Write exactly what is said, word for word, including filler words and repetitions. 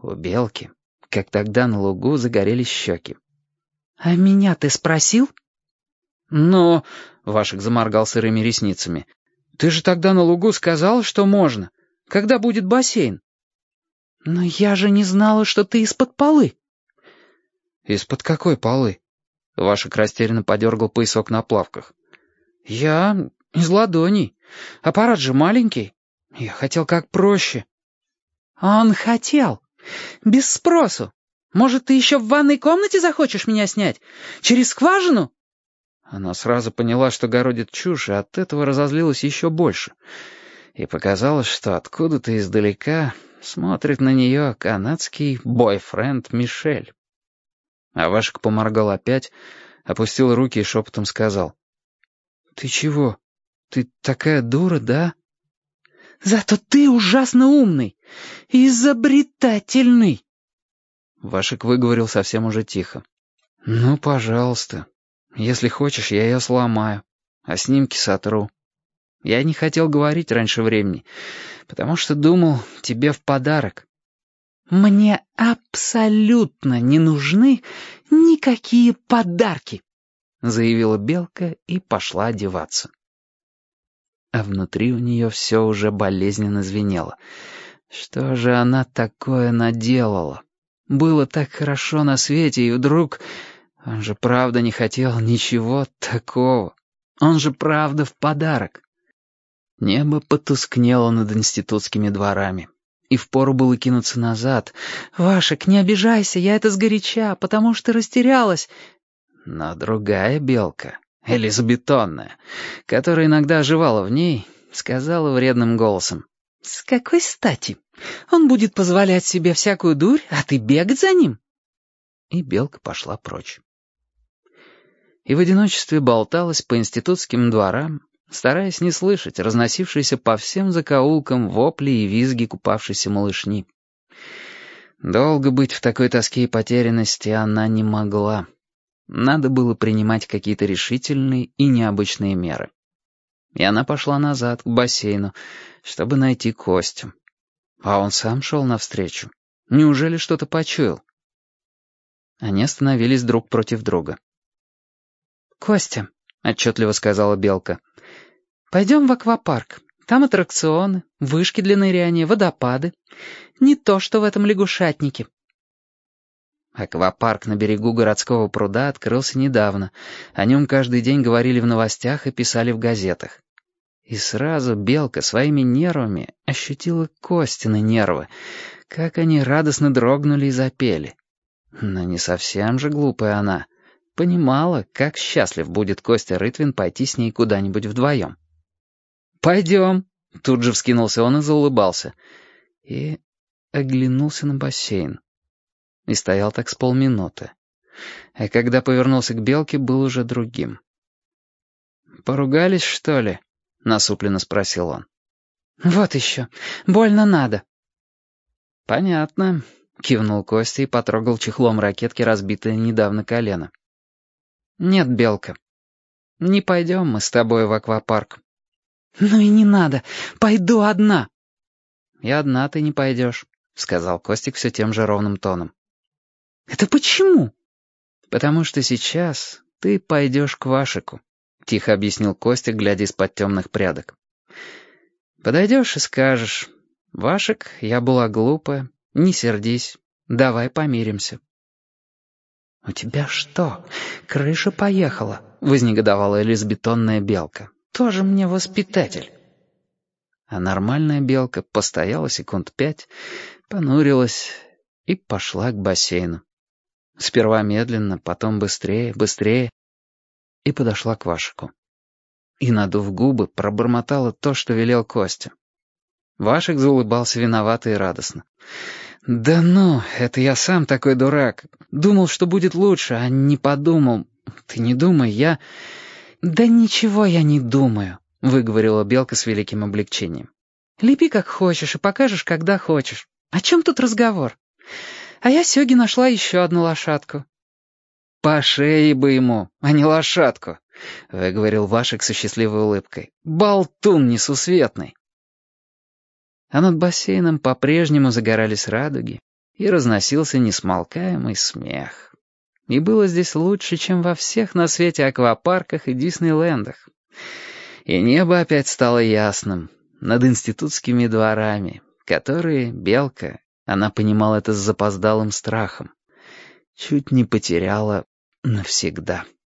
У белки, как тогда на лугу, загорелись щеки. «А меня ты спросил?» «Но...» — Вашек заморгал сырыми ресницами. «Ты же тогда на лугу сказал, что можно. Когда будет бассейн?» «Но я же не знала, что ты из-под полы». «Из-под какой полы?» Вашек растерянно подергал поясок на плавках. «Я из ладоней. Аппарат же маленький. Я хотел как проще». «Он хотел. Без спросу. Может, ты еще в ванной комнате захочешь меня снять? Через скважину?» Она сразу поняла, что городит чушь, и от этого разозлилась еще больше. И показалось, что откуда-то издалека смотрит на нее канадский бойфренд Мишель. А Вашек поморгал опять, опустил руки и шепотом сказал. «Ты чего? Ты такая дура, да?» «Зато ты ужасно умный, изобретательный». Вашек выговорил совсем уже тихо. «Ну, пожалуйста. Если хочешь, я ее сломаю, а снимки сотру. Я не хотел говорить раньше времени, потому что думал, тебе в подарок». «Мне абсолютно не нужны никакие подарки», — заявила белка и пошла одеваться. А внутри у нее все уже болезненно звенело. Что же она такое наделала? Было так хорошо на свете, и вдруг... Он же правда не хотел ничего такого. Он же правда в подарок. Небо потускнело над институтскими дворами. И впору было кинуться назад. «Вашек, не обижайся, я это сгоряча, потому что растерялась». Но другая белка, элизабетонная, которая иногда оживала в ней, сказала вредным голосом. «С какой стати? Он будет позволять себе всякую дурь, а ты бегать за ним?» И белка пошла прочь. И в одиночестве болталась по институтским дворам, стараясь не слышать разносившиеся по всем закоулкам вопли и визги купавшейся малышни. Долго быть в такой тоске и потерянности она не могла. Надо было принимать какие-то решительные и необычные меры. И она пошла назад, к бассейну, чтобы найти Костю. А он сам шел навстречу. Неужели что-то почуял? Они остановились друг против друга. «Костя», — отчетливо сказала белка, — «пойдем в аквапарк. Там аттракционы, вышки для ныряния, водопады. Не то, что в этом лягушатнике». Аквапарк на берегу городского пруда открылся недавно. О нем каждый день говорили в новостях и писали в газетах. И сразу белка своими нервами ощутила Костины нервы, как они радостно дрогнули и запели. Но не совсем же глупая она. Понимала, как счастлив будет Костя Рытвин пойти с ней куда-нибудь вдвоем. «Пойдем!» — тут же вскинулся он и заулыбался. И оглянулся на бассейн. И стоял так с полминуты. А когда повернулся к белке, был уже другим. «Поругались, что ли?» — насупленно спросил он. «Вот еще. Больно надо». «Понятно», — кивнул Костя и потрогал чехлом ракетки разбитое недавно колено. «Нет, белка, не пойдем мы с тобой в аквапарк». «Ну и не надо. Пойду одна». «И одна ты не пойдешь», — сказал Костик все тем же ровным тоном. «Это почему?» «Потому что сейчас ты пойдешь к Вашику», — тихо объяснил Костик, глядя из-под темных прядок. «Подойдешь и скажешь: Вашик, я была глупая, не сердись, давай помиримся». «У тебя что, крыша поехала?» — вознегодовала элизабетонная белка. «Тоже мне воспитатель». А нормальная белка постояла секунд пять, понурилась и пошла к бассейну. Сперва медленно, потом быстрее, быстрее, и подошла к Вашику. И, надув губы, пробормотала то, что велел Костя. Вашик заулыбался виновато и радостно. «Да ну, это я сам такой дурак. Думал, что будет лучше, а не подумал. Ты не думай, я...» «Да ничего я не думаю», — выговорила белка с великим облегчением. «Лепи как хочешь и покажешь, когда хочешь. О чем тут разговор? А я Сёге нашла еще одну лошадку». «По шее бы ему, а не лошадку», — выговорил Вашик со счастливой улыбкой. «Болтун несусветный». А над бассейном по-прежнему загорались радуги, И разносился несмолкаемый смех. И было здесь лучше, чем во всех на свете аквапарках и Диснейлендах. И небо опять стало ясным над институтскими дворами, которые Белка, она понимала это с запоздалым страхом, чуть не потеряла навсегда.